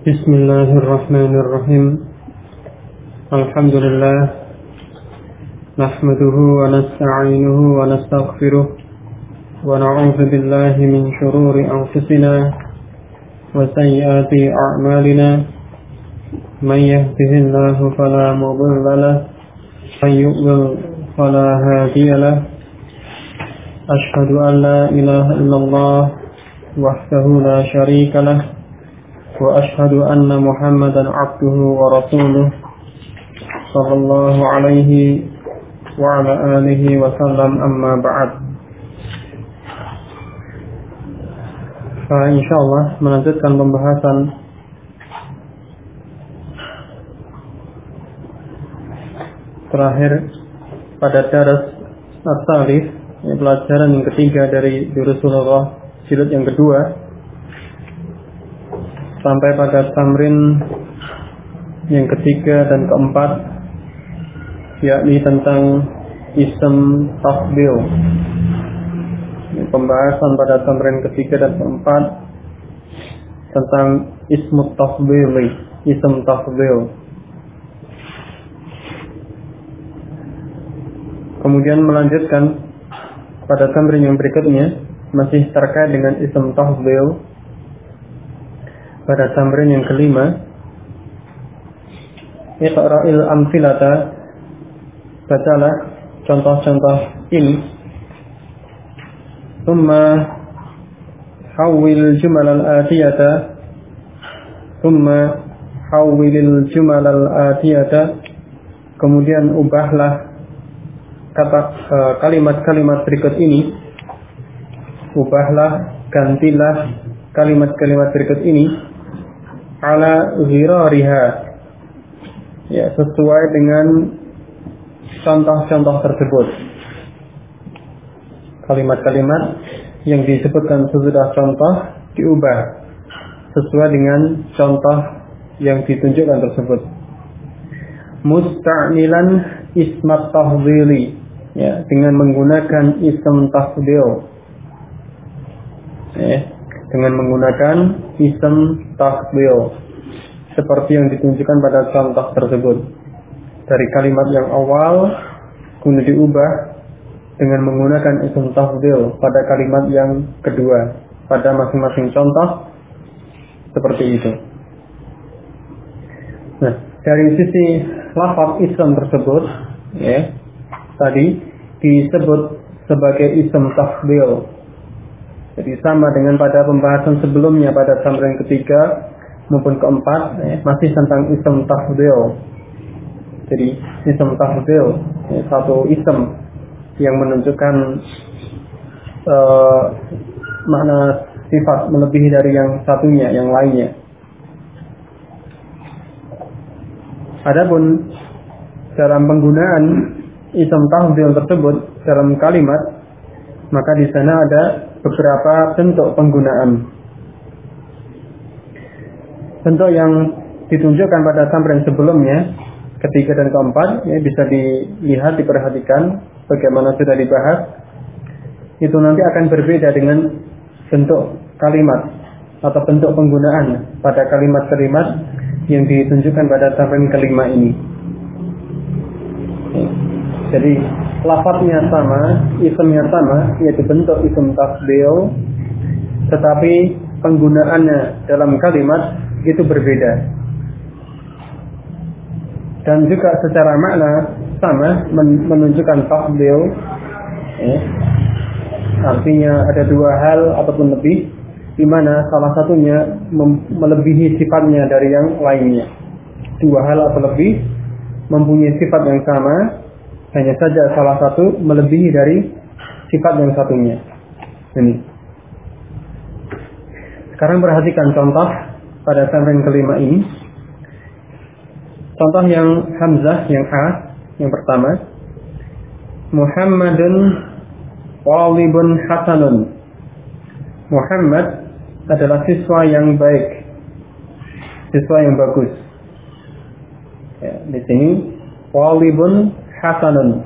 Bismillahirrahmanirrahim. Alhamdulillah. Nahmaduhu wa nasta'inuhu wa nastaghfiruh. Wa na'udzu billahi min shururi anfusina wa sayyiati a'malina. Man yahdihillahu fala mudilla lahu wa man yudlil fala hadiya lahu. Ashhadu an la ilaha illallah wahdahu la syarika lahu. وأشهد أن محمدا عبده ورسوله صلى الله عليه وعلى آله وسلم أما بعد. Insyaallah melanjutkan pembahasan terakhir pada daras as-salif, pelajaran yang ketiga dari Durusulullah jilid yang kedua, sampai pada tamrin yang ketiga dan keempat, yakni tentang ism tafdil. Pembahasan pada tamrin ketiga dan keempat tentang ism tafdil. Kemudian melanjutkan pada tamrin yang berikutnya, masih terkait dengan ism tafdil. Pada tamrin yang kelima, iqra'il amthilata, bacalah contoh-contoh ini. Thumma hawwil jumal al-atiyata, kemudian ubahlah kalimat-kalimat berikut ini. Gantilah kalimat-kalimat berikut ini ala ghirariha, ya, sesuai dengan contoh-contoh tersebut. Kalimat-kalimat yang disebutkan sesudah contoh diubah sesuai dengan contoh yang ditunjukkan tersebut. Musta'milan ismat tafdhili, ya, dengan menggunakan ism tafdhil, ya, dengan menggunakan ism tafdhil seperti yang ditunjukkan pada contoh tersebut. Dari kalimat yang awal kemudian diubah dengan menggunakan ism tafdhil pada kalimat yang kedua pada masing-masing contoh, seperti itu. Nah, dari sisi lafaz ism tersebut, ya, tadi disebut sebagai ism tafdhil. Jadi sama dengan pada pembahasan sebelumnya pada tamrin ketiga maupun keempat, masih tentang ism tafdhil. Jadi ism tafdhil, satu ism yang menunjukkan makna sifat melebihi dari yang satunya, yang lainnya. Adapun dalam penggunaan ism tafdhil tersebut dalam kalimat, maka di sana ada beberapa bentuk penggunaan. Bentuk yang ditunjukkan pada tamrin sebelumnya, ketiga dan keempat, ya, bisa dilihat, diperhatikan bagaimana sudah dibahas. Itu nanti akan berbeda dengan bentuk kalimat atau bentuk penggunaan pada kalimat-kalimat yang ditunjukkan pada tamrin kelima ini. Jadi lafadznya sama, isimnya sama, yaitu bentuk isim tafdhil, tetapi penggunaannya dalam kalimat itu berbeda. Dan juga secara makna sama, menunjukkan tafdhil, ya. Artinya ada dua hal ataupun lebih, di mana salah satunya melebihi sifatnya dari yang lainnya. Dua hal atau lebih mempunyai sifat yang sama, hanya saja salah satu melebihi dari sifat yang satunya. Ini. Sekarang perhatikan contoh pada tamrin kelima ini. Contoh yang hamzah, yang A, yang pertama. Muhammadun talibun hasanun. Muhammad adalah siswa yang baik, siswa yang bagus. Ya, di sini talibun hasanun.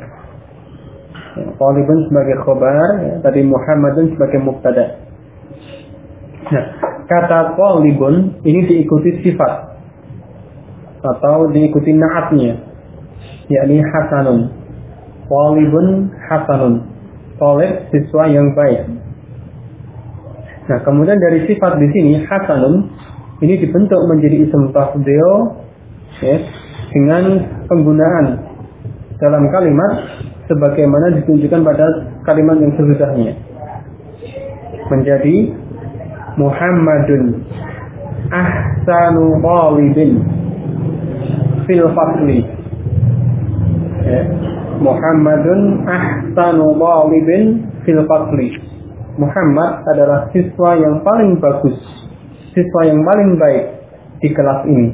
Talibun sebagai khobar, ya, tadi Muhammadun sebagai mubtada. Nah, kata talibun ini diikuti sifat atau diikuti naatnya, yakni hasanun. Talibun hasanun, talib siswa yang baik. Nah, kemudian dari sifat di sini hasanun ini dibentuk menjadi ism tafdhil ya, dengan penggunaan dalam kalimat sebagaimana ditunjukkan pada kalimat yang sesudahnya, menjadi Muhammadun ahsanu talibin fil fasli ya. Muhammadun ahsanu talibin fil fasli. Muhammad adalah siswa yang paling bagus, siswa yang paling baik di kelas ini.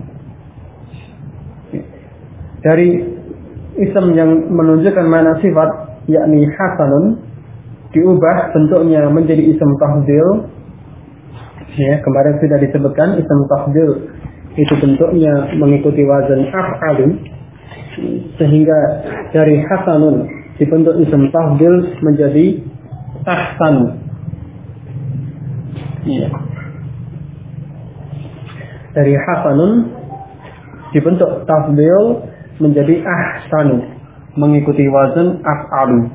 Dari isim yang menunjukkan mana sifat, yakni hasanun, diubah bentuknya menjadi isim tafdhil. Ya, kemarin sudah disebutkan isim tafdhil itu bentuknya mengikuti wazan af'alu, sehingga dari hasanun dibentuk isim tafdhil menjadi ahsan. Iya. Dari hasanun dibentuk tafdhil menjadi ahsanu, mengikuti wazan af'alu.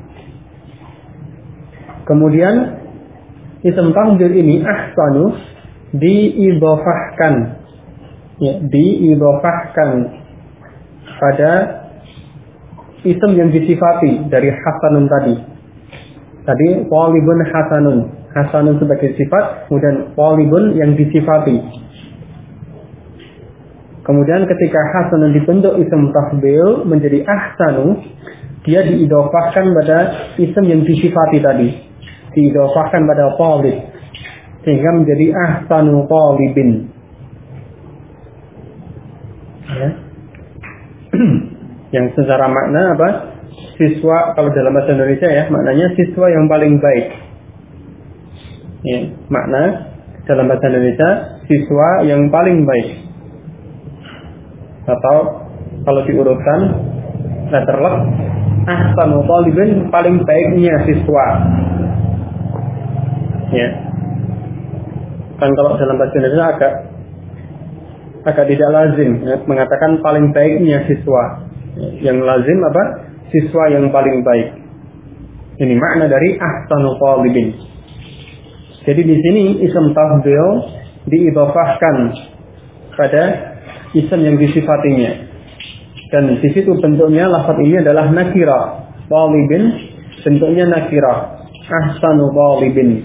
Kemudian isim tafdhil ini ahsanu diidhofahkan, ya, diidhofahkan pada isim yang disifati dari hasanun tadi. Tadi talibun hasanun, hasanun sebagai sifat, kemudian talibun yang disifati. Kemudian ketika hasanun dibentuk isim tafdhil menjadi ahsanu, dia diidhofahkan pada isim yang disifati tadi, diidhofahkan pada talib, sehingga menjadi ahsanu talibin. Ya. Yang secara makna apa? Siswa, kalau dalam bahasa Indonesia ya, maknanya siswa yang paling baik. Ya, makna dalam bahasa Indonesia siswa yang paling baik. Atau kalau diurutkan letterlek, ahsanu talibin, paling baiknya siswa. Ya. Kan kalau dalam bahasa Indonesia agak tidak lazim ya, mengatakan paling baiknya siswa. Yang lazim apa? Siswa yang paling baik. Ini makna dari ahsanu talibin. Jadi di sini isim tafdhil diidhofahkan pada isim yang disifatinya. Dan di situ bentuknya lafaz ini adalah nakirah. Talibin bentuknya nakirah. Ahsanu talibin.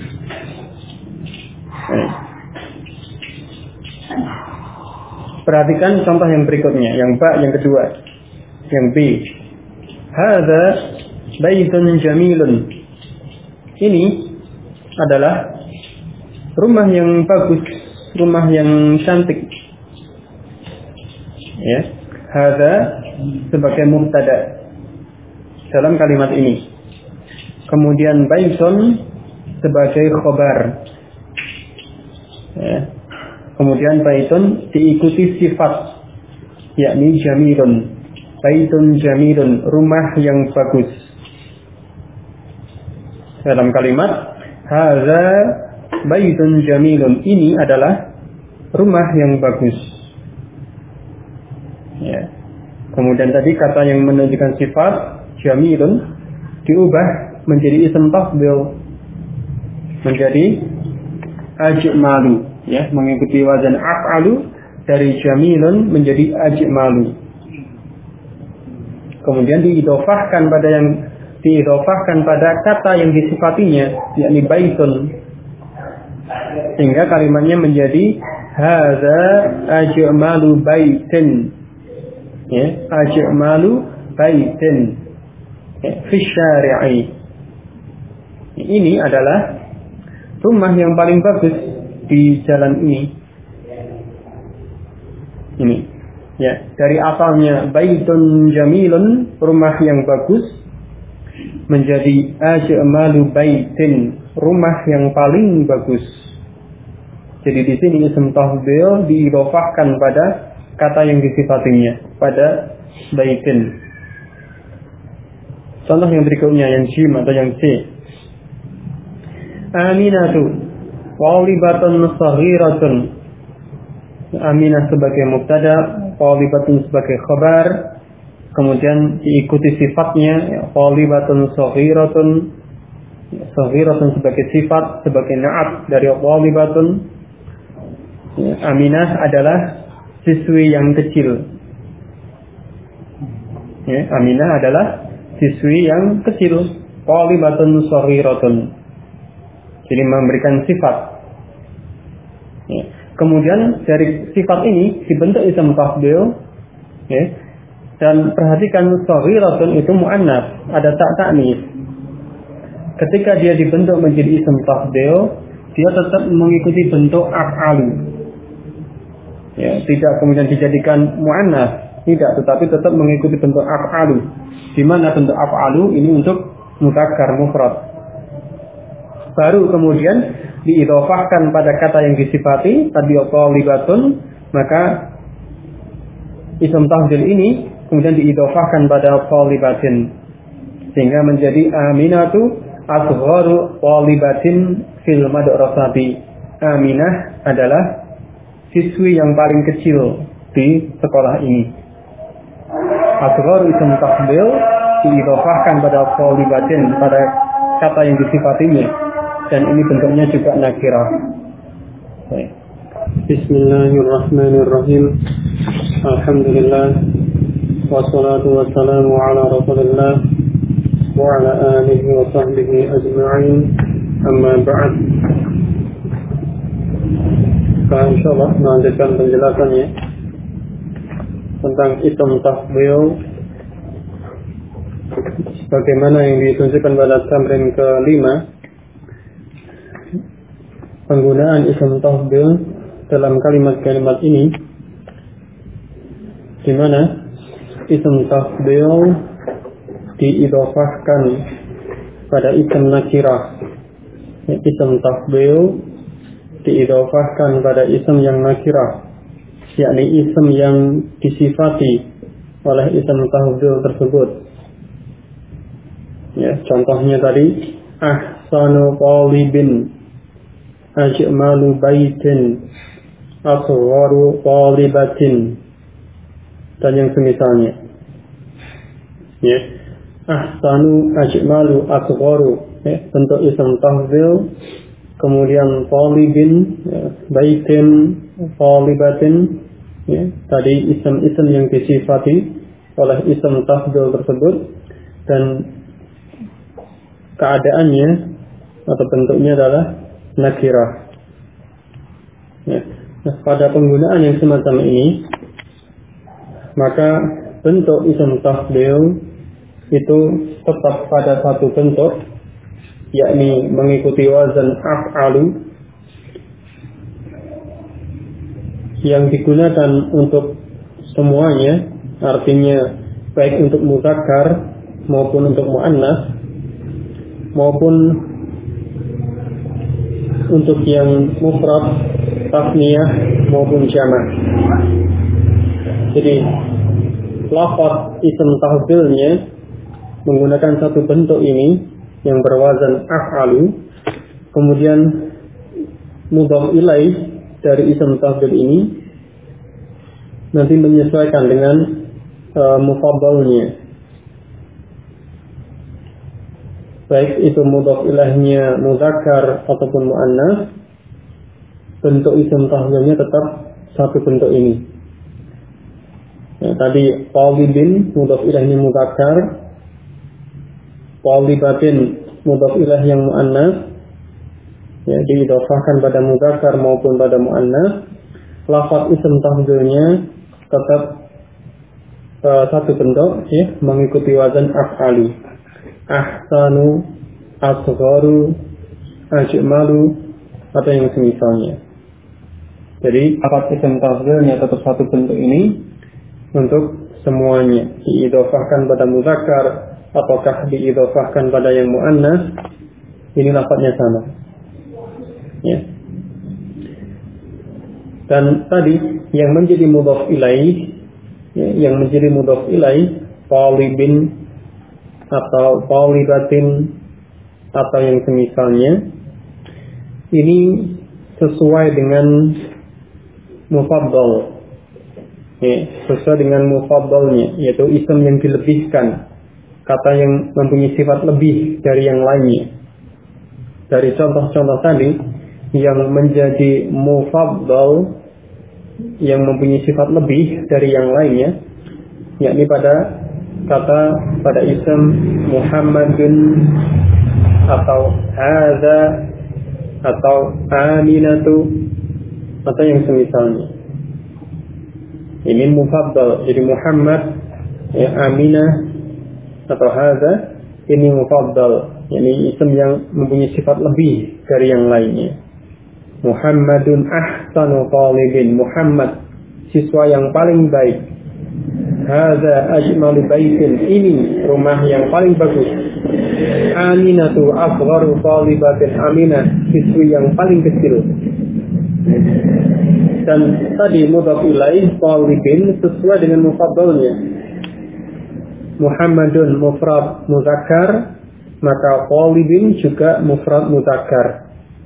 Perhatikan contoh yang berikutnya, yang ba, yang kedua, yang b. Hadza baitun jamilun. Ini adalah rumah yang bagus, rumah yang cantik. Ya, hadza sebagai mubtada dalam kalimat ini. Kemudian baitun sebagai khobar. Ya. Kemudian baitun diikuti sifat, yakni jamilun. Baitun jamilun, rumah yang bagus. Dalam kalimat hadza baitun jamilun, ini adalah rumah yang bagus. Ya. Kemudian tadi kata yang menunjukkan sifat jamilun diubah menjadi isim tafdhil, menjadi ajmalu, ya, mengikuti wazan af'alu, dari jamilun menjadi ajmalu. Kemudian diidhofahkan pada kata yang disifatinya, yakni baitun, sehingga kalimatnya menjadi hadza ajmalu baitin, ya, ajmalu baitin, ya, fi syari'i. Ini adalah rumah yang paling bagus di jalan ini. Ini, ya, dari asalnya baitun jamilun, rumah yang bagus, menjadi ajmalu baitin, rumah yang paling bagus. Jadi di sini isim tafdhil diidhofahkan pada kata yang disifatinya, pada baitin. Contoh yang berikutnya, yang jim atau yang c. Aminatu Talibatun saghiratun, Aminah sebagai mubtada, talibatun sebagai khabar, kemudian diikuti sifatnya, talibatun saghiratun, saghiratun sebagai sifat, sebagai na'at dari talibatun. Aminah adalah siswi yang kecil. Aminah adalah siswi yang kecil. Talibatun saghiratun, jadi memberikan sifat. Kemudian dari sifat ini dibentuk isim tafdhil, dan perhatikan saghiratun itu muannats, ada tak ta'nis. Ketika dia dibentuk menjadi isim tafdhil, dia tetap mengikuti bentuk af'alu. Tidak kemudian dijadikan muannats, tidak, tetapi tetap mengikuti bentuk af'alu. Di mana bentuk af'alu ini untuk mudzakkar mufrad. Baru kemudian diidhofahkan pada kata yang disifati tadi talibatun, maka isim tafdhil ini kemudian diidhofahkan pada talibatin, sehingga menjadi aminatu asgharu talibatin fil madrasati. Aminah adalah siswi yang paling kecil di sekolah ini. Asgharu isim tafdhil diidhofahkan pada talibatin, pada kata yang disifatinya, dan ini bentuknya juga nakirah. Bismillahirrahmanirrahim. Alhamdulillah, wassalatu wassalamu ala Rasulillah wa ala alihi wa sahbihi ajma'in. Amma ba'd. Kita insyaallah melanjutkan penjelasannya tentang isim tafdhil sebagaimana yang ditunjukkan pada tamrin ke-5. Penggunaan isim tafdhil dalam kalimat-kalimat ini, di mana isim tafdhil diidhofahkan pada isim nakirah. Isim tafdhil diidhofahkan pada isim yang nakirah, yakni isim yang disifati oleh isim tafdhil tersebut. Contohnya tadi, ahsanu talibin, ajmalu baitin, asgharu talibatin, dan yang semisalnya. Ahsanu, ajmalu, asgharu, bentuk isim tafdhil. Kemudian talibin, baitin, talibatin, tadi isim-isim yang disifati oleh isim tafdhil tersebut, dan keadaannya atau bentuknya adalah nakirah. Nah, pada penggunaan yang semacam ini, maka bentuk isim tafdhil itu tetap pada satu bentuk, yakni mengikuti wazan af'alu, yang digunakan untuk semuanya, artinya baik untuk mudzakkar maupun untuk muannats, maupun untuk yang mufrad, tasniyah maupun jamak. Jadi lafaz isim tafdhilnya menggunakan satu bentuk ini yang berwazan af'alu, kemudian mudhaf ilaih dari isim tafdhil ini nanti menyesuaikan dengan mufaddalnya, baik itu mudhaf ilaihnya mudzakkar ataupun muannats, bentuk isim tafdhilnya tetap satu bentuk ini. Tadi talibin mudhaf ilaihnya mudzakkar, talibatin mudhaf ilaih yang muannats, diidhofahkan pada mudzakkar maupun pada muannats. Lafaz isim tafdhilnya tetap satu bentuk, mengikuti wazan af'alu. Ahsanu, asgharu, ajmalu, atau yang semisalnya. Jadi lafaz isim tafdhilnya tetap satu bentuk ini untuk semuanya, diidhofahkan pada mudzakkar ataukah diidhofahkan pada yang muannats, ini lafaznya sama. Dan tadi yang menjadi mudhaf ilaih, talibin atau talibatin atau yang semisalnya, ini sesuai dengan mufaddal. Ya, sesuai dengan mufaddalnya, yaitu isim yang dilebihkan, kata yang mempunyai sifat lebih dari yang lainnya. Dari contoh-contoh tadi, yang menjadi mufaddal, yang mempunyai sifat lebih dari yang lainnya, yakni pada kata, pada isim Muhammadun atau hadza atau Aminatu atau yang semisalnya. Ini mufaddal, jadi Muhammad, ya, Aminah atau hadza, ini mufaddal, yakni isim yang mempunyai sifat lebih dari yang lainnya. Muhammadun ahsanu talibin, Muhammad siswa yang paling baik. Hadza ajmalu baitin, ini rumah yang paling bagus. Aminatu asgharu talibatin, Aminah siswi yang paling kecil. Dan tadi mudhaf ilaih talibin sesuai dengan mufaddalnya. Muhammadun mufrad muzakkar, maka talibin juga mufrad muzakkar.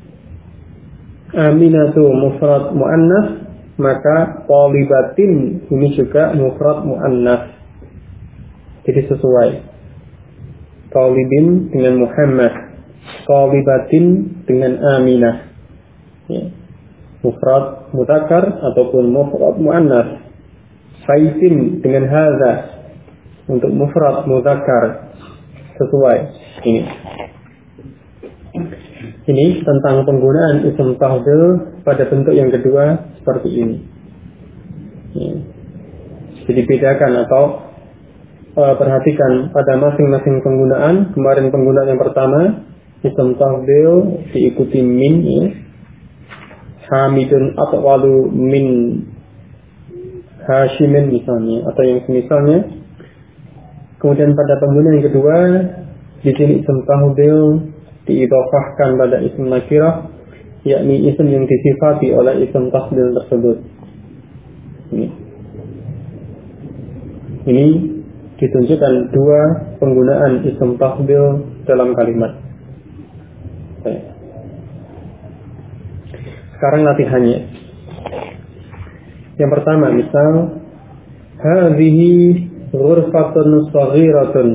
Aminatu mufrad muannas, maka talibatin ini juga mufrad muannas. Jadi sesuai. Talibin dengan Muhammad, talibatin dengan Aminah. Ya. Mufrad mudzakkar ataupun mufrad muannas. Baitin dengan hadza untuk mufrad mudzakkar, sesuai. Ini tentang penggunaan isim tafdhil pada bentuk yang kedua seperti ini. Ya. Jadi bedakan atau perhatikan pada masing-masing penggunaan. Kemarin penggunaan yang pertama isim tafdhil diikuti min, ya. Hamidun atwalu min Hashimin misalnya, atau yang semisalnya. Kemudian pada penggunaan yang kedua, di sini isim tafdhil diidhofahkan pada isim nakirah, yakni isim yang disifati oleh isim tafdhil tersebut. Ini ditunjukkan dua penggunaan isim tafdhil dalam kalimat. Sekarang latihannya. Yang pertama, misal hadhihi ghurfatun saghiratun,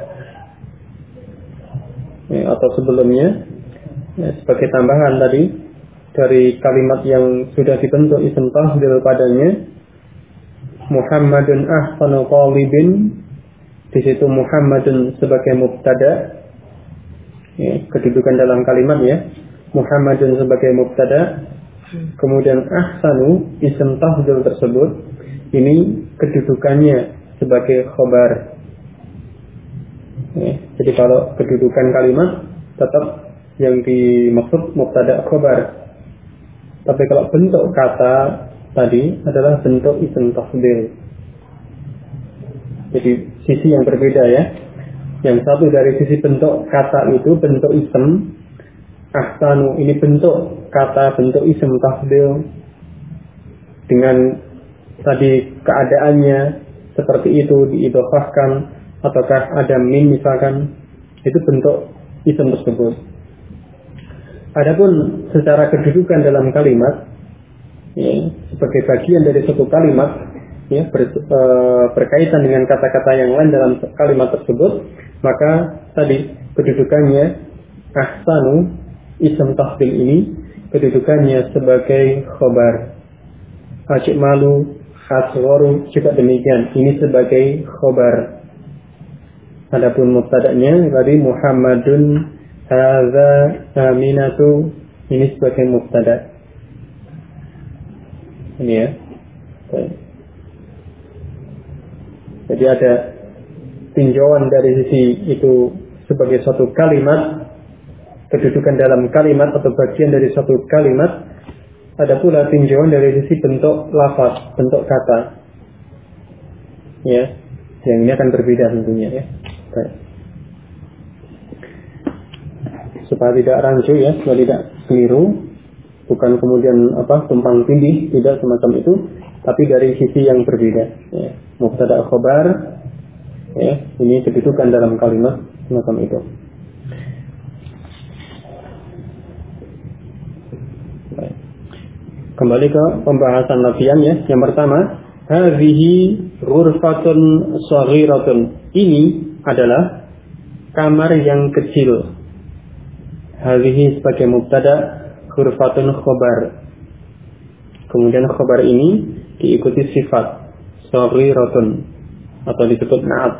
ya, atau sebelumnya, ya, sebagai tambahan tadi dari kalimat yang sudah dibentuk isim tafdhil padanya, Muhammadun ahsanu talibin, di situ Muhammadun sebagai mubtada, ya, kedudukan dalam kalimat, ya, Muhammadun sebagai mubtada. Kemudian ahsanu isim tafdhil tersebut ini kedudukannya sebagai khobar. Ya, jadi kalau kedudukan kalimat tetap yang dimaksud mubtada khobar. Tapi kalau bentuk kata tadi adalah bentuk isim tafdhil. Jadi sisi yang berbeda, ya. Yang satu dari sisi bentuk kata itu bentuk isim. Ahsanu ini bentuk kata, bentuk isim tafdhil dengan tadi keadaannya seperti itu diidhofahkan, ataukah ada min misalkan, itu bentuk isim tersebut. Adapun secara kedudukan dalam kalimat, ya, sebagai bagian dari suatu kalimat, ya, berkaitan dengan kata-kata yang lain dalam kalimat tersebut, maka tadi kedudukannya ahsanu isim tafdhil ini kedudukannya sebagai khobar. Ajmalu, asgharu juga demikian, ini sebagai khobar. Adapun mubtada'nya tadi Muhammadun, hadza, Aminatu, ini sebagai mubtada'. Ini, ya. Jadi ada tinjauan dari sisi itu sebagai suatu kalimat, kedudukan dalam kalimat atau bagian dari suatu kalimat. Ada pula tinjauan dari sisi bentuk lafaz, bentuk kata, ya, yang ini akan berbeda tentunya, ya. Baik. Supaya tidak rancu, ya, supaya tidak keliru, bukan kemudian tumpang tindih, tidak semacam itu, tapi dari sisi yang berbeda, ya. Mubtada' khobar, ya, ini kedudukan dalam kalimat semacam itu. Kembali ke pembahasan latihan ya. Yang pertama, hadhihi ghurfatun saghiratun. Ini adalah kamar yang kecil. Hadhihi sebagai mubtada, ghurfatun khobar. Kemudian khobar ini diikuti sifat saghiratun atau disebut na'at.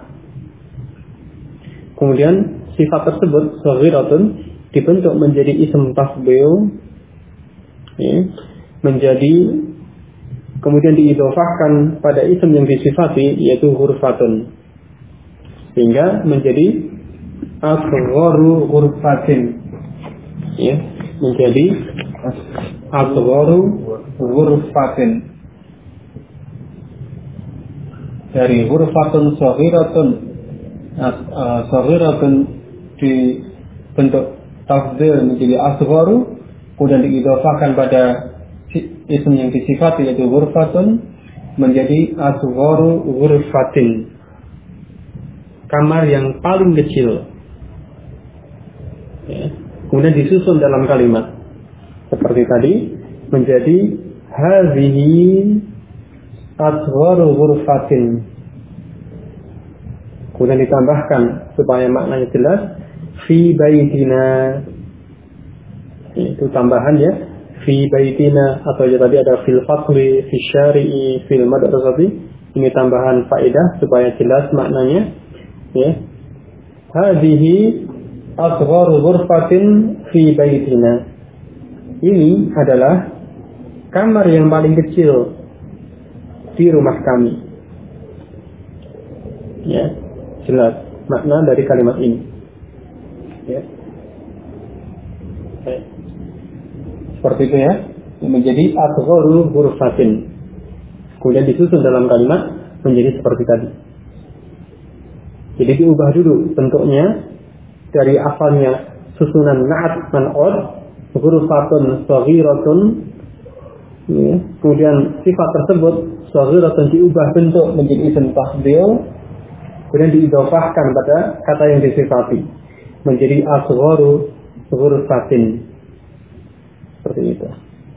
Kemudian sifat tersebut saghiratun dibentuk menjadi ism tafdhil ya, menjadi kemudian diidhofahkan pada ism yang disifati yaitu ghurfatun sehingga menjadi asgharu ghurfatin ya, menjadi asgharu ghurfatin. Dari ghurfatun saghiratun dibentuk tafdhil menjadi asgharu, kemudian diidhofahkan pada ism yang disifati yaitu ghurfatun menjadi asgharu ghurfatin, kamar yang paling kecil ya. Kemudian disusun dalam kalimat seperti tadi menjadi hadhihi asgharu ghurfatin, kemudian ditambahkan supaya maknanya jelas fi baitina, itu tambahan ya, fi baitina, atau ya tadi ada fil faqri, fi syari'i, fil madrasati, ini tambahan faedah supaya jelas maknanya ya. Hadhihi asgharu ghurfatin fi baitina, ini adalah kamar yang paling kecil di rumah kami ya, jelas makna dari kalimat ini ya. Seperti itu ya, menjadi asgharu ghurfatin, kemudian disusun dalam kalimat menjadi seperti tadi. Jadi diubah dulu bentuknya dari asalnya susunan na'at man'ud ghurfatun saghiratun ya. Kemudian sifat tersebut saghiratun diubah bentuk menjadi ism tafdhil, kemudian diidhofahkan pada kata yang disifati menjadi asgharu ghurfatin. Seperti itu.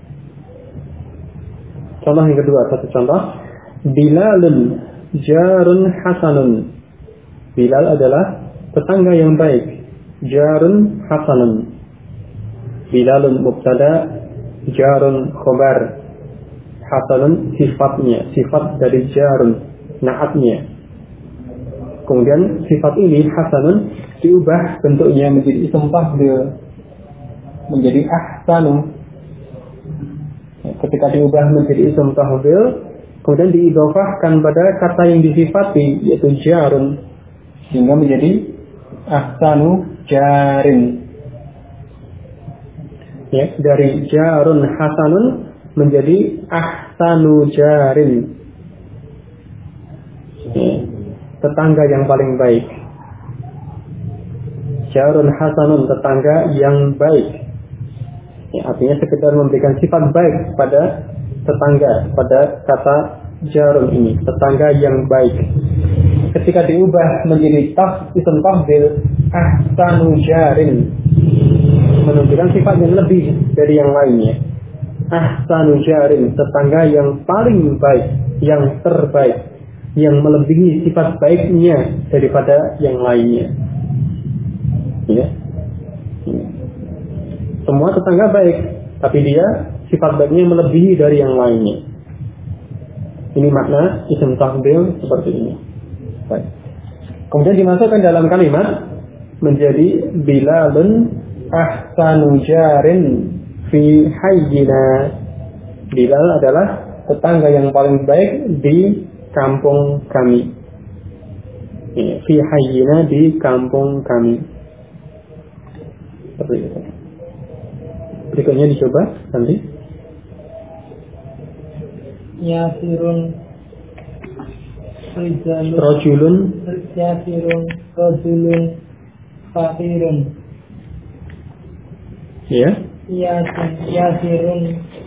Contoh yang kedua, satu contoh. Bilalun jarun hasanun. Bilal adalah tetangga yang baik. Jarun hasanun. Bilalun mubtada, jarun khobar. Hasanun sifatnya, sifat dari jarun, naatnya. Kemudian sifat ini hasanun diubah bentuknya menjadi ism tafdhil menjadi ahsanu. Ketika diubah menjadi ism tafdhil, kemudian diidhofahkan pada kata yang disifati yaitu jarun sehingga menjadi ahsanu jarin. Ya, dari jarun hasanun menjadi ahsanu jarin. Ya, tetangga yang paling baik. Jarun hasanun, tetangga yang baik. Ya, artinya sekedar memberikan sifat baik pada tetangga, pada kata jarun ini, tetangga yang baik. Ketika diubah menjadi ism tafdhil ahsanu jarin, menunjukkan sifat yang lebih dari yang lainnya. Ahsanu jarin, tetangga yang paling baik, yang terbaik, yang melebihi sifat baiknya daripada yang lainnya. Ya. Semua tetangga baik, tapi dia sifat baiknya melebihi dari yang lainnya. Ini makna ism tafdhil seperti ini. Baik. Kemudian dimasukkan dalam kalimat menjadi Bilalun ahsanu jarin fi hayyina. Bilal adalah tetangga yang paling baik di kampung kami. Fi hayyina, di kampung kami. Seperti itu. Berikutnya dicoba nanti. Yasirun rajulun yasirun rajulun fakirun. Ya. Yasirun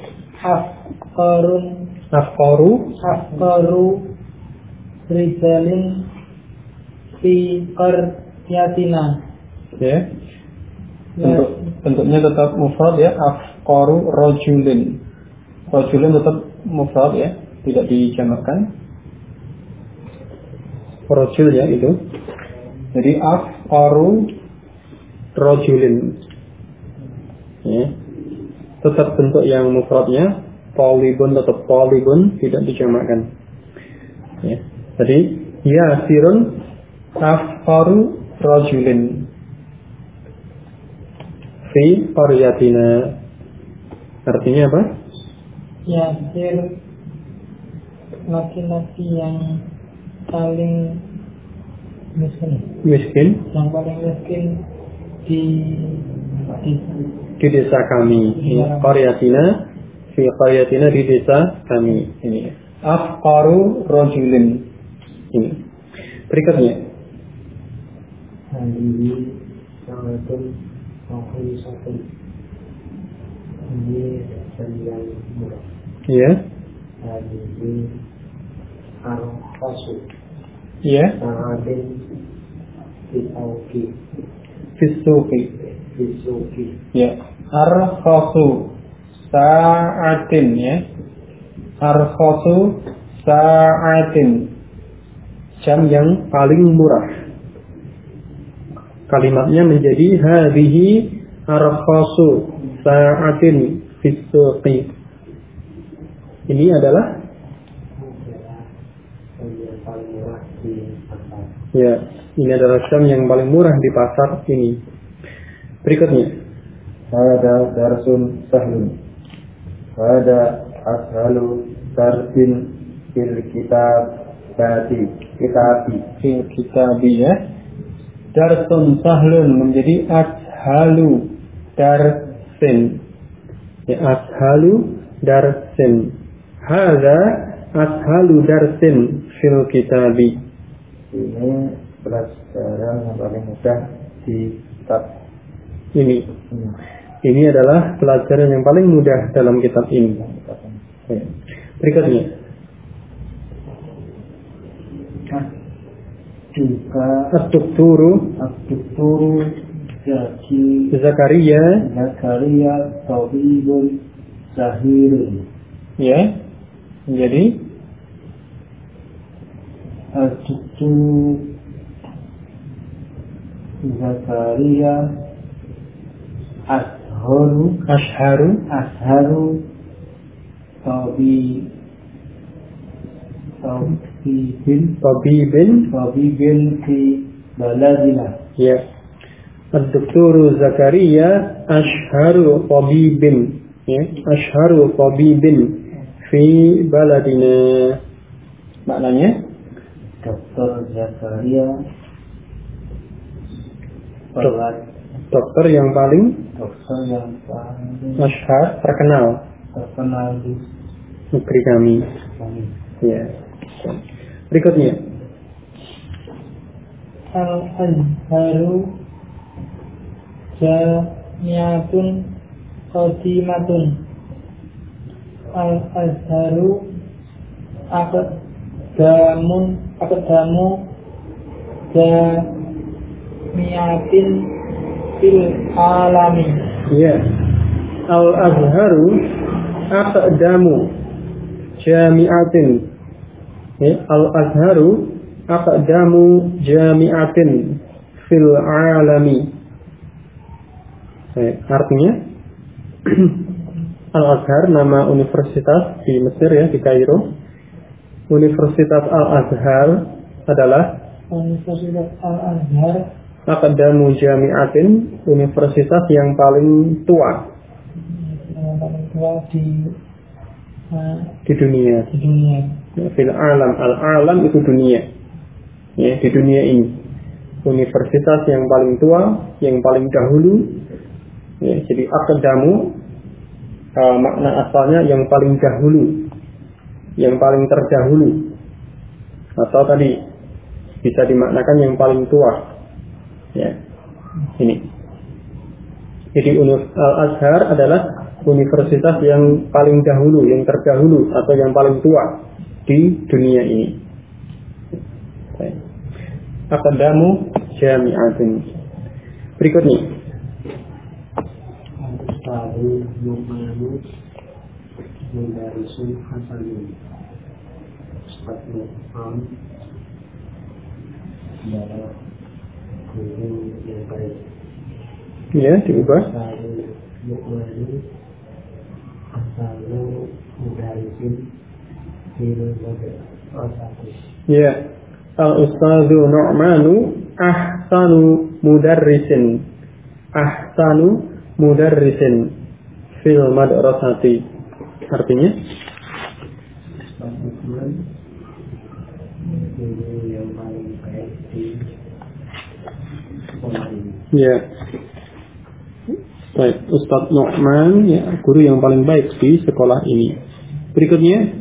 afqaru rijalin fi qaryatina. Ya. Bentuknya tetap mufrad ya, afqaru rajulin. Rajulun tetap mufrad ya, tidak dijamakkan. Rajul ya itu. Jadi afqaru rajulin. Ya. Tetap bentuk yang mufradnya, talibun tetap talibun, tidak dijamakkan. Ya. Jadi yasirun afqaru rajulin fi qaryatina. Artinya apa? Yasir laki-laki yang paling miskin, yang paling miskin di desa kami. Qaryatina fi qaryatina, di desa kami. Ini afqaru rajulin. Ini berikutnya. Hadihi sangatun satu. Ini yang murah. Ya. Hadihi arfasu. Ya. Sa'atin Fisuki. Ya. Arkhasu sa'atin ya. Arkhasu sa'atin, jam yang paling murah. Kalimatnya menjadi hadhihi arkhasu sa'atin fisuki. Ini adalah ya, ini adalah jam yang paling murah di pasar ini. Berikutnya, Hada darsun sahlun. Hada ashalu darsin fil kitabi ya. Darsun sahlun menjadi ashalu darsin. Ya, ashalu darsin. Hada ashalu darsin fil kitabi. Ini pelajaran yang paling mudah di kitab ini. Ini adalah pelajaran yang paling mudah dalam kitab ini. Berikutnya. Ad-Dukturu Zakaria Tabibul Zahirun. Ya. Jadi Ad-Dukturu Zakaria Asharu Tabibin fi baladina. Ya. Ad-Dukturu Zakaria Asharu Tabibin. Ya. Asharu Tabibin fi baladina. Maknanya Dokter Zakaria dokter yang paling asyhar, terkenal di negeri kami. Ya. Berikutnya. Al-Azharu Jami'atun Qadimatun. Al-Azharu Aqdamu Jami'atin fil alami. Ya. Al-Azharu Aqdamu Jami'atin. Ya. Al-Azharu Aqdamu Jami'atin fil alami. Artinya Al-Azhar nama universitas di Mesir ya, di Kairo. Universitas Al-Azhar adalah Universitas Al-Azhar Aqdamu Jami'atin, universitas yang paling tua di dunia. Fil alam, al-alam itu dunia. Ya, di dunia ini. Universitas yang paling tua, yang paling dahulu. Ya, jadi aqdamu makna asalnya yang paling dahulu, yang paling terdahulu. Atau tadi bisa dimaknakan yang paling tua. Ya. Ini. Jadi Al-Azhar adalah universitas yang paling dahulu, yang terdahulu atau yang paling tua di dunia ini. Aqdamu Jami'atin. Berikutnya. Mudarisun hasanun. Ustaz Nu'man adalah guru yang baik. Ya, diubah. Lalu Nu'manu Asanu Mudarisin Fil Madrasati. Ya, Al-Ustadzu Nu'manu ahsanu mudarrisin. Ahsanu mudarrisin fil madrasati. Artinya Ustaz Nu'man guru yang paling baik di sekolah ini. ya. Baik, Ustaz Nu'man ya, guru yang paling baik di sekolah ini. Berikutnya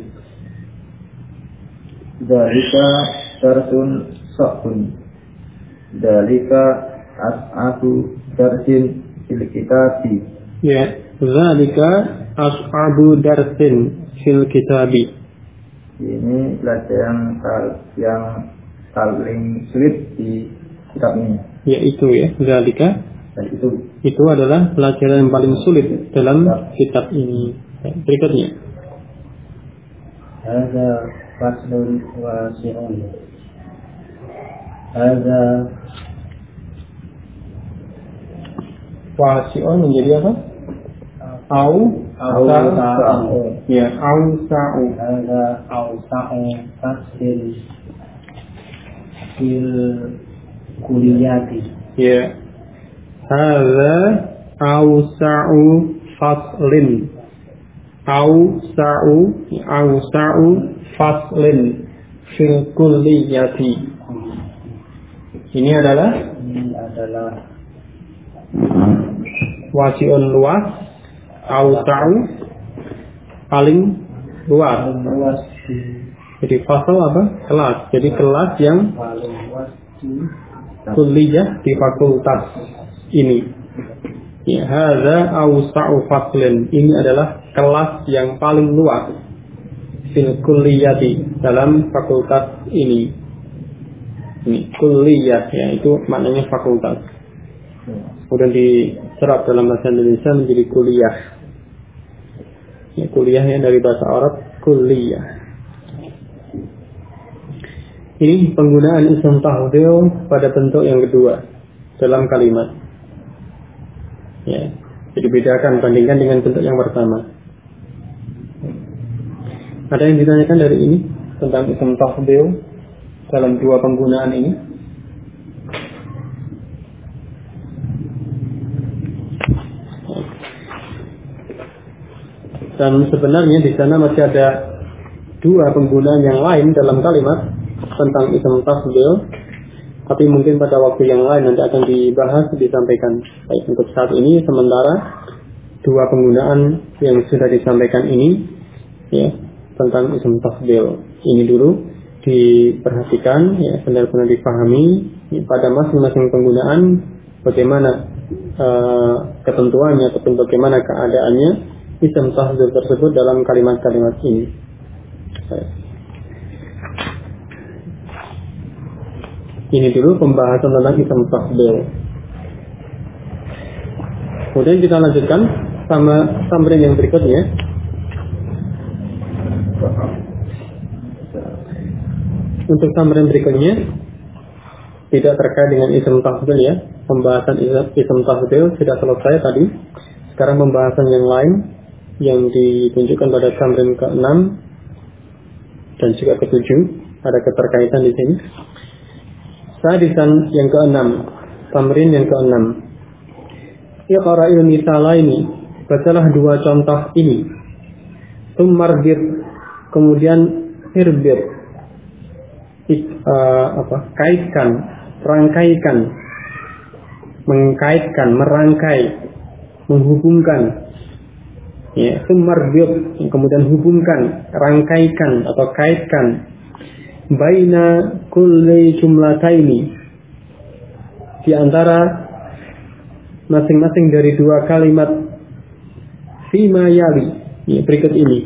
Dalika darsun sa'un. Dalika as'abu darsin fil kitabi. ya, zalika as'abu darsin fil kitabi. Ini pelajaran yang paling sulit di kitab ini. Yaitu ya, zalika Dan itu adalah pelajaran yang paling sulit dalam kitab ini. Berikutnya Hadza faslun wasi'un. Hadza wasi'un menjadi apa? Au sa'u. Ya, au sa'u. hadza awsa'u faslin fil kulliyati. Ya. Hadza awsa'u faslin. Awsa'u faslin fil kulliyati. Ini adalah wasi'un luas, awsa'u paling luas. Luas di Jadi fasal apa? Kelas. Jadi kelas yang paling luas di kuliah di fakultas ini. Ya, hadza awsa'u faslin. Ini adalah kelas yang paling luas fil kulliyati, dalam fakultas ini. Ini kulliyah ya, itu maknanya fakultas. Kemudian diserap dalam bahasa Indonesia menjadi kuliah. Ya, kuliahnya dari bahasa Arab kuliah. Ini penggunaan ism tafdhil pada bentuk yang kedua dalam kalimat. Ya, jadi bedakan, bandingkan dengan bentuk yang pertama. Ada yang ditanyakan dari ini tentang ism tafdhil dalam dua penggunaan ini? Dan sebenarnya di sana masih ada dua penggunaan yang lain dalam kalimat tentang ism tafdhil, tapi mungkin pada waktu yang lain nanti akan dibahas, disampaikan. Baik, untuk saat ini sementara dua penggunaan yang sudah disampaikan ini ya tentang ism tafdhil ini dulu diperhatikan ya, benar-benar dipahami ya, pada masing-masing penggunaan bagaimana ketentuannya ataupun bagaimana keadaannya ism tafdhil tersebut dalam kalimat-kalimat ini. Baik. Ini dulu pembahasan tentang ism tafdhil. Kemudian kita lanjutkan sama tamrin yang berikutnya. Untuk tamrin berikutnya tidak terkait dengan ism tafdhil ya. Pembahasan ism tafdhil sudah selesai tadi. Sekarang pembahasan yang lain yang ditunjukkan pada tamrin ke-6 dan juga ke-7 ada keterkaitan di sini. Sadisan yang ke-6, tamrin yang ke-6. Iqra'il misalaini, bacalah dua contoh ini. Tummarbir, kemudian irbir. Kaitkan, rangkaikan, mengkaitkan, merangkai, menghubungkan. Ya, tummarbir, kemudian hubungkan, rangkaikan atau kaitkan. Baina kulli jumlataini, di antara masing-masing dari dua kalimat fima yali ya, berikut ini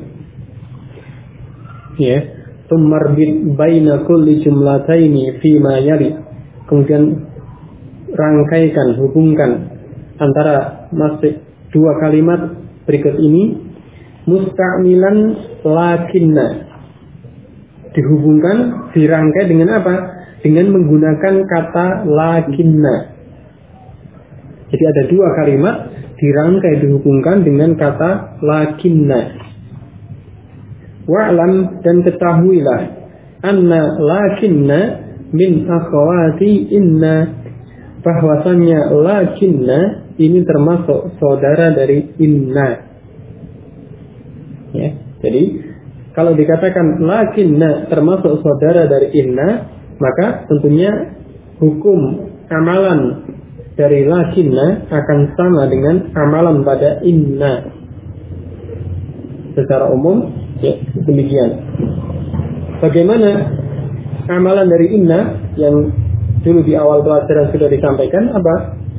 ya, tummarbit baina kulli jumlataini fima yali, kemudian rangkaikan, hubungkan antara masing dua kalimat berikut ini musta'milan lakinna. Dihubungkan, dirangkai dengan apa? Dengan menggunakan kata lakinna. Jadi ada dua kalimat dirangkai dihubungkan dengan kata lakinna. Wa'lam, dan ketahuilah, anna lakinna min akhawati inna, bahwasannya lakinna ini termasuk saudara dari inna. Ya, jadi kalau dikatakan lakinna termasuk saudara dari inna, maka tentunya hukum amalan dari lakinna akan sama dengan amalan pada inna. Secara umum, ya, demikian. Bagaimana amalan dari inna yang dulu di awal pelajaran sudah disampaikan? Apa?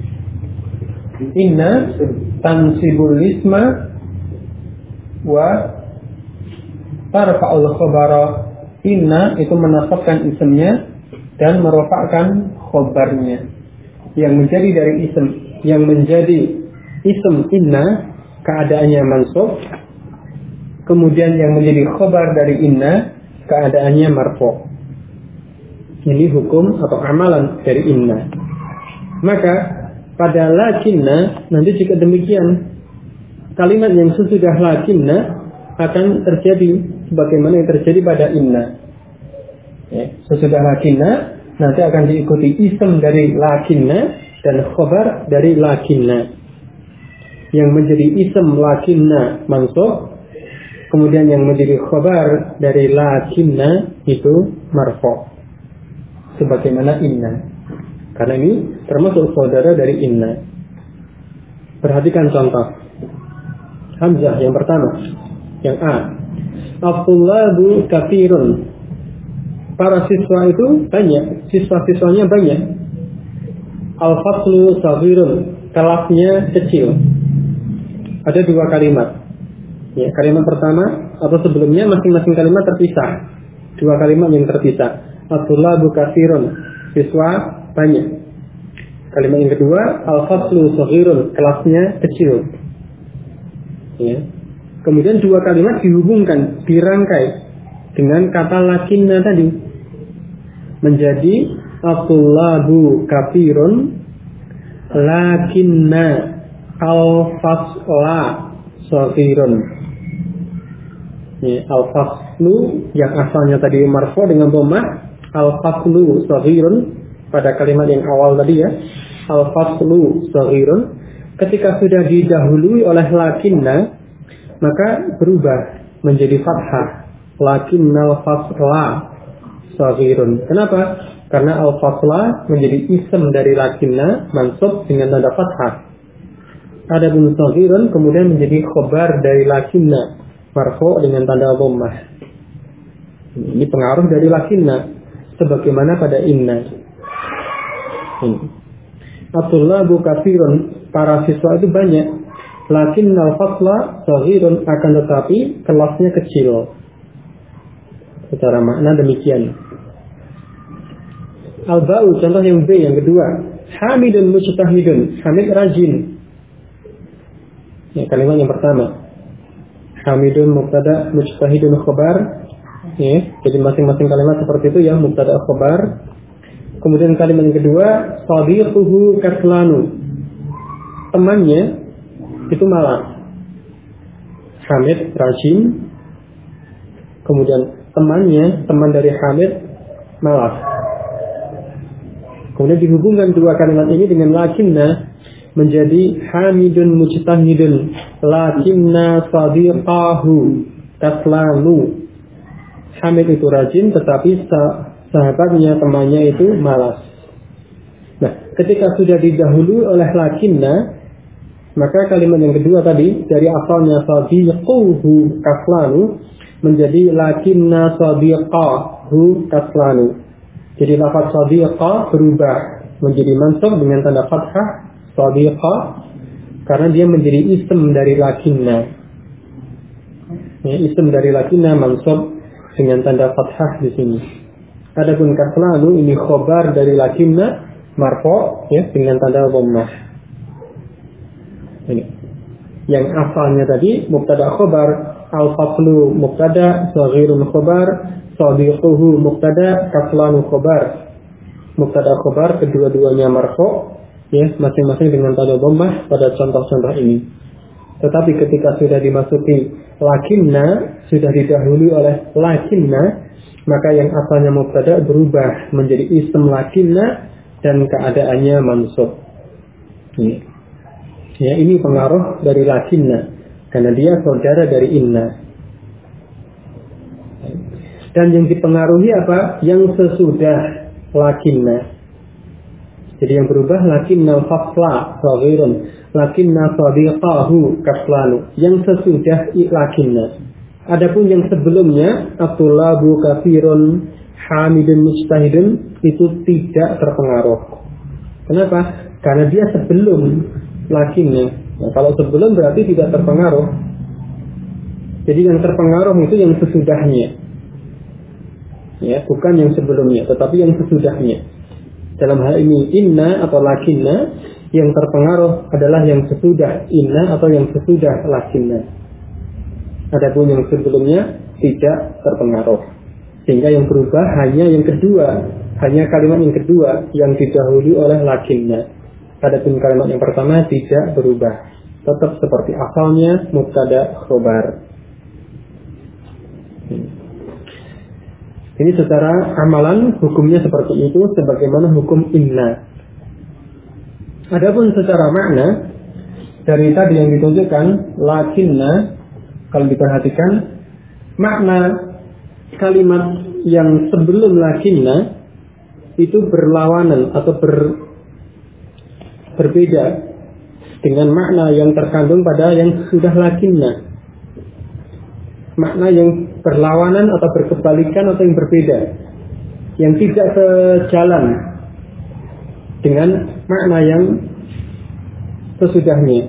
Inna tansibul isma wa tarfa'ul khabara. Inna itu menasabkan isimnya dan merofakkan khobarnya. Yang menjadi dari isim, yang menjadi isim inna keadaannya mansub, kemudian yang menjadi khobar dari inna keadaannya marfu'. Ini hukum atau amalan dari inna. Maka pada lakinna nanti jika demikian, kalimat yang sesudah lakinna akan terjadi sebagaimana yang terjadi pada inna. Ya, sesudah lakinna nanti akan diikuti isim dari lakinna dan khobar dari lakinna. Yang menjadi isim lakinna mansub, kemudian yang menjadi khobar dari lakinna itu marfu'. Sebagaimana inna. Karena ini termasuk saudara dari inna. Perhatikan contoh. Hamzah yang pertama, yang A. At-tullabu katsirun. Para siswa itu banyak, siswa-siswanya banyak. Al-faslu saghirun. Kelasnya kecil. Ada dua kalimat. Ya, kalimat pertama atau sebelumnya masing-masing kalimat terpisah. Dua kalimat yang terpisah. At-tullabu katsirun. Siswa banyak. Kalimat yang kedua, al-faslu saghirun. Kelasnya kecil. Ya. Kemudian dua kalimat dihubungkan, dirangkai dengan kata lakinna tadi. Menjadi at-tullabu katsirun lakinna al-fasla saghirun. Ya, al-faslu yang asalnya tadi marfu' dengan dhammah, al-faslu saghirun pada kalimat yang awal tadi ya, al-faslu saghirun, ketika sudah didahului oleh lakinna maka berubah menjadi fathah, lakinnal fasla saghirun. Kenapa? Karena al-fasla menjadi isim dari lakinna mansub dengan tanda fathah. Adapun saghirun kemudian menjadi khobar dari lakinna marfu' dengan tanda dhammah. Ini pengaruh dari lakinna sebagaimana pada inna. At-tullabu katsirun, para siswa itu banyak. Lakinnal fasla saghirun, akan tetapi kelasnya kecil. Secara makna demikian. Al-ba'u, contoh yang B yang kedua. Hamidun mujtahidun, Hamid rajin. Ya, kalimat yang pertama. Hamidun mubtada, mujtahidun khabar. Ya, jadi masing-masing kalimat seperti itu ya, mubtada khabar. Kemudian kalimat yang kedua, sadiquhu kaslanu. Temannya itu malas. Hamid rajin. Kemudian temannya, teman dari Hamid malas. Kemudian dihubungkan dua kalimat ini dengan lakinna menjadi Hamidun mujtahidun lakinna sadiqahu kaslanu. Hamid itu rajin tetapi sahabatnya, temannya itu malas. Nah, ketika sudah didahului oleh lakinna, maka kalimat yang kedua tadi dari asalnya sadiquhu kaslanu menjadi lakinna sadiqahu kaslanu. Jadi lafaz sadiqa berubah menjadi mansub dengan tanda fathah sadiqa karena dia menjadi isim dari lakinna. Ya, isim dari lakinna mansub dengan tanda fathah di sini. Adapun kaslanu ini khobar dari lakinna marfu' ya dengan tanda dhammah. Ini. Yang asalnya tadi mubtada khobar al-faslu mubtada, shaghirun khabar, sadiquhu mubtada, kaslanu khabar. Mubtada khabar kedua-duanya marfu', ya, masing-masing dengan tanda dhammah pada contoh-contoh ini. Tetapi ketika sudah dimasuki lakinna, sudah didahului oleh lakinna, maka yang asalnya mubtada berubah menjadi ism lakinna dan keadaannya mansub. Ini. Ya, ini pengaruh dari lakinna karena dia saudara dari inna. Dan yang dipengaruhi apa? Yang sesudah lakinna. Jadi yang berubah lakinna fasla saghirun, lakinna sadiqahu kaslanu. Yang sesudah lakinna. Adapun yang sebelumnya at-tullabu katsirun hamidun mujtahidun itu tidak terpengaruh. Kenapa? Karena dia sebelum lakinnya. Nah, kalau sebelum berarti tidak terpengaruh. Jadi yang terpengaruh itu yang sesudahnya. Ya, bukan yang sebelumnya, tetapi yang sesudahnya. Dalam hal ini inna atau lakinna, yang terpengaruh adalah yang sesudah inna atau yang sesudah lakinna. Adapun yang sebelumnya tidak terpengaruh. Sehingga yang berubah hanya yang kedua, hanya kalimat yang kedua yang didahului oleh lakinna. Adapun kalimat yang pertama tidak berubah, tetap seperti asalnya mubtada khobar. Ini secara amalan hukumnya seperti itu, sebagaimana hukum inna. Adapun secara makna dari tadi yang ditunjukkan lakinna, kalau diperhatikan makna kalimat yang sebelum lakinna itu berlawanan atau berbeda dengan makna yang terkandung pada yang sudah lakinna. Makna yang berlawanan atau berkebalikan atau yang berbeda, yang tidak sejalan dengan makna yang sesudahnya.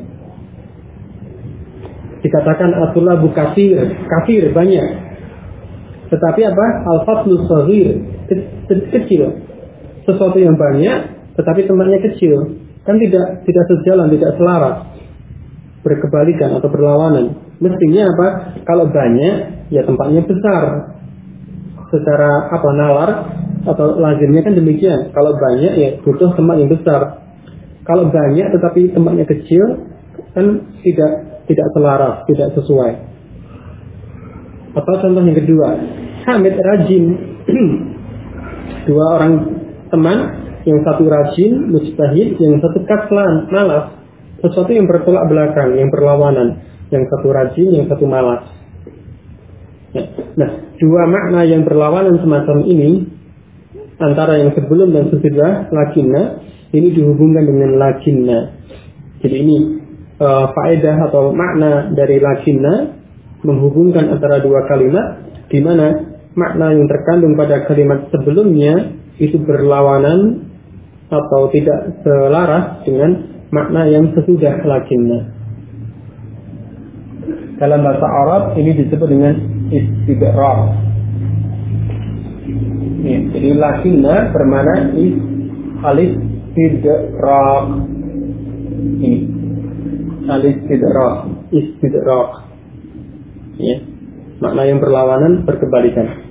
Dikatakan at-tullabu kafir banyak, tetapi apa? Al-faslu shaghir, kecil. Sesuatu yang banyak tetapi tempatnya kecil. Kan tidak sejalan, tidak selaras, berkebalikan atau berlawanan. Mestinya apa? Kalau banyak, ya tempatnya besar. Secara nalar atau lazimnya kan demikian. Kalau banyak, ya butuh tempat yang besar. Kalau banyak tetapi tempatnya kecil, kan tidak selaras, tidak sesuai. Atau contoh yang kedua, Hamid rajin. Dua orang teman, yang satu rajin, mujtahid, yang satu kaslan, malas. Sesuatu yang bertolak belakang, yang berlawanan. Yang satu rajin, yang satu malas. Nah, dua makna yang berlawanan semacam ini, antara yang sebelum dan sesudah lakinna, ini dihubungkan dengan lakinna. Jadi ini faedah atau makna dari lakinna menghubungkan antara dua kalimat, di mana makna yang terkandung pada kalimat sebelumnya itu berlawanan atau tidak selaras dengan makna yang sesudah lakinna. Dalam bahasa Arab ini disebut dengan istidrak. Jadi lakinna bermakna al-istidrak. Ini al-istidrak, istidrak. Ya, makna yang berlawanan, berkebalikan.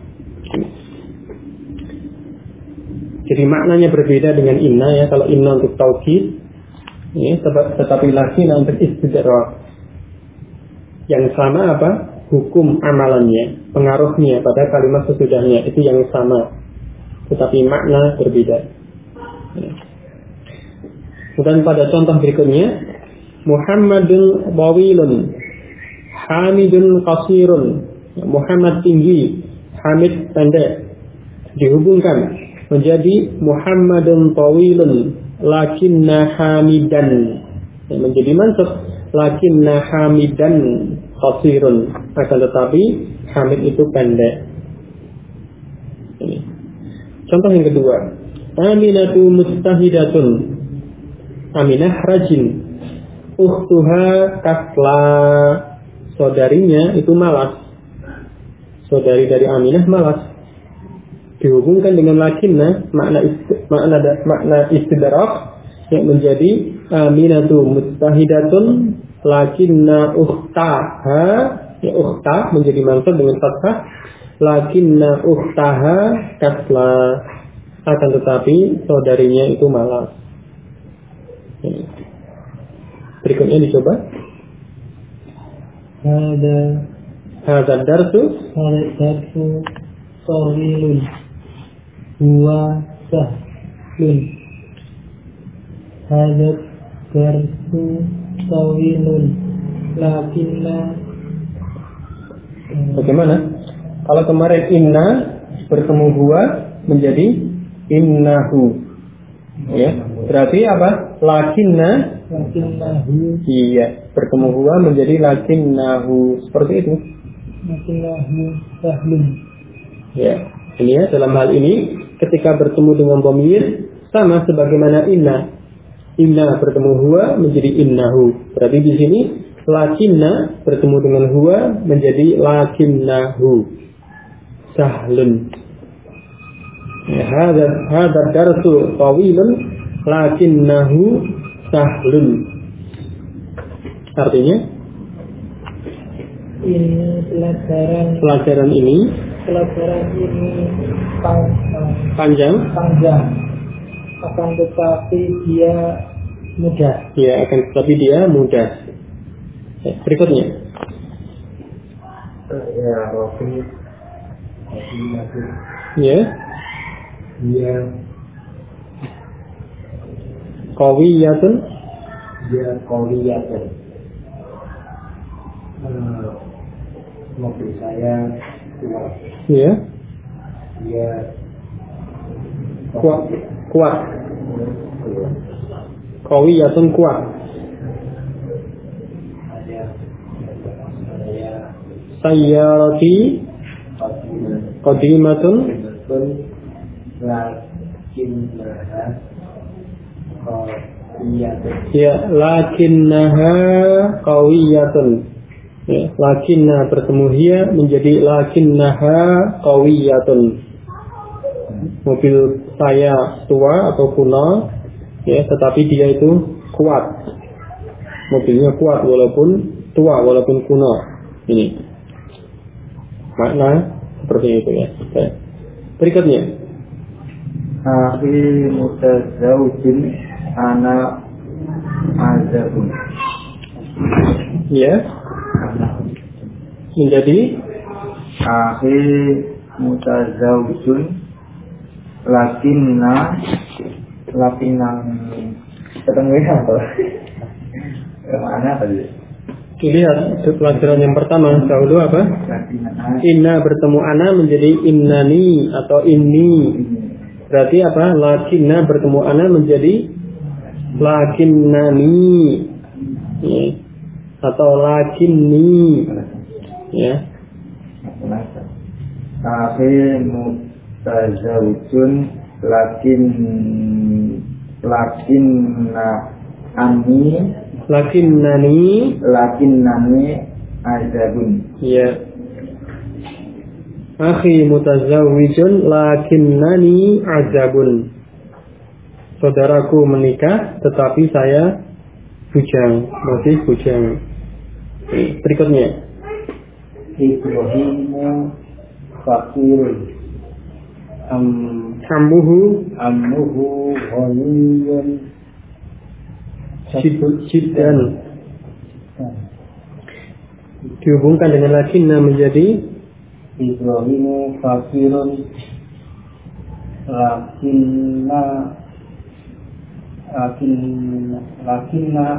Jadi maknanya berbeda dengan inna, ya. Kalau inna untuk taukid, ya, tetapi lakinna untuk istidrak. Yang sama apa? Hukum amalannya, pengaruhnya pada kalimat sesudahnya itu yang sama, tetapi makna berbeda. Ya. Dan pada contoh berikutnya, Muhammadun tawilun, Hamidun qasirun. Muhammad tinggi, Hamid pendek. Dihubungkan menjadi Muhammadun tawilun, lakinna Hamidan. Menjadi mansub, lakinna Hamidan qasirun. Akan tetapi Hamid itu pendek. Ini. Contoh yang kedua, Aminatu mustahidatun. Aminah rajin. Ukhtuha kasla. Saudarinya itu malas. Saudari dari Aminah malas. Dihubungkan dengan lakinna, makna istidrak yang menjadi Aminatu mustahidatun, lakinna ukhtaha Ya, ukhta menjadi mansub dengan fathah. Lakinna ukhtaha kasla. Akan tetapi saudarinya itu malas. Berikutnya dicoba. Hadza darsu tawilun huwa sahlun. Hadza darsu tawilun lakinna. Bagaimana? Kalau kemarin inna bertemu huwa menjadi innahu. Ya, berarti apa? Lakinnahu. Iya, bertemu huwa menjadi lakinnahu. Seperti itu. Lakinnahu sahlun. Ya, ini ya, dalam hal ini ketika bertemu dengan dhamir sama sebagaimana inna. Inna bertemu huwa menjadi innahu. Berarti di sini lakinna bertemu dengan huwa menjadi lakinnahu. Sahlun. Ya, hadza darsu tawilun lakinnahu sahlun. Artinya ini pelajaran ini panjang akan tetapi dia mudah. Ya, akan tetapi dia mudah. Ya, berikutnya. Ya, Rofi. Ya. Ya. Qawiyatun. Ya, qawiyatun. Mobil saya kuat. Ya. Ya. Kuat. Qawiyatun kuat. Sayyarati qadimatun lakinnaha qawiyatun. Ya, lakinna bertemu hiya menjadi lakinnaha qawiyatun. Mobil saya tua atau kuno, ya, tetapi dia itu kuat. Mobilnya kuat walaupun tua, walaupun kuno. Ini makna seperti itu ya. Oke. Berikutnya. Akhi mutazawjin ana azabun. Ya. Menjadi akhi mutazawjun lakinna ketemu apa? Mana tadi? Lihat pelajaran yang pertama dahulu apa? Inna bertemu ana menjadi innani atau inni. Berarti apa? Lakinna bertemu ana menjadi lakinnani. Ya. Atau lakinni. Ya. Akhi mutazawjun lakinnani azabun. Ya. Akhi mutazawwijun lakinnani azabun. Saudaraku menikah tetapi saya bujang, masih bujang. Berikutnya. Ibrahimu fakirun ammuhu ghaniyun jiddan. Dihubungkan dengan lakinna menjadi Ibrahimu fakirun lakinna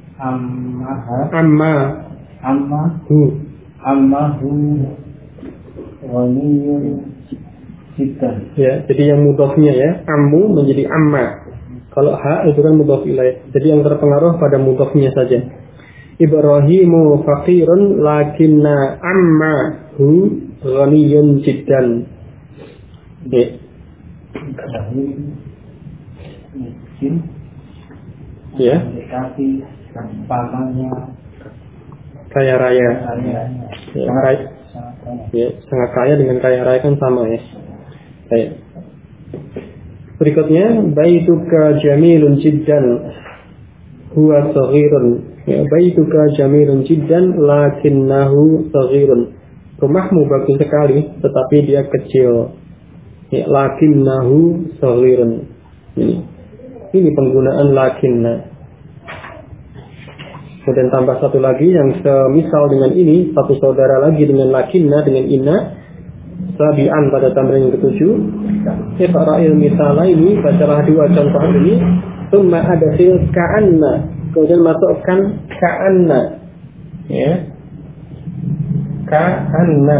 ammahu ghaniyun jiddan. Ya, jadi yang mudhafnya ya, ammu menjadi amma. Kalau ha itu kan mudhaf ilaih. Jadi yang terpengaruh pada mudhafnya saja. Ibrahimu faqirun lakinna ammahu ghaniyun jiddan. Ya. Ibrahim miskin. Ya. Tetapi pamannya kaya raya. Ya, raya. Ya, sangat kaya dengan kaya raya kan sama ya. Baik. Berikutnya, baituka jamilun jiddan huwa saghirun Ya, baituka jamilun jiddan lakinnahu saghirun. Rumahmu bagus sekali, tetapi dia kecil. Ya, lakinnahu saghirun. Ini penggunaan lakinna. Kemudian tambah satu lagi yang semisal dengan ini, satu saudara lagi dengan lakinna, dengan inna. Sabi'an pada tamrin yang ketujuh. Iqra'il misala ini, bacalah dua contoh ini. Tsumma adkhil ka'anna. Kemudian masukkan ka'anna. Ya. Ka'anna.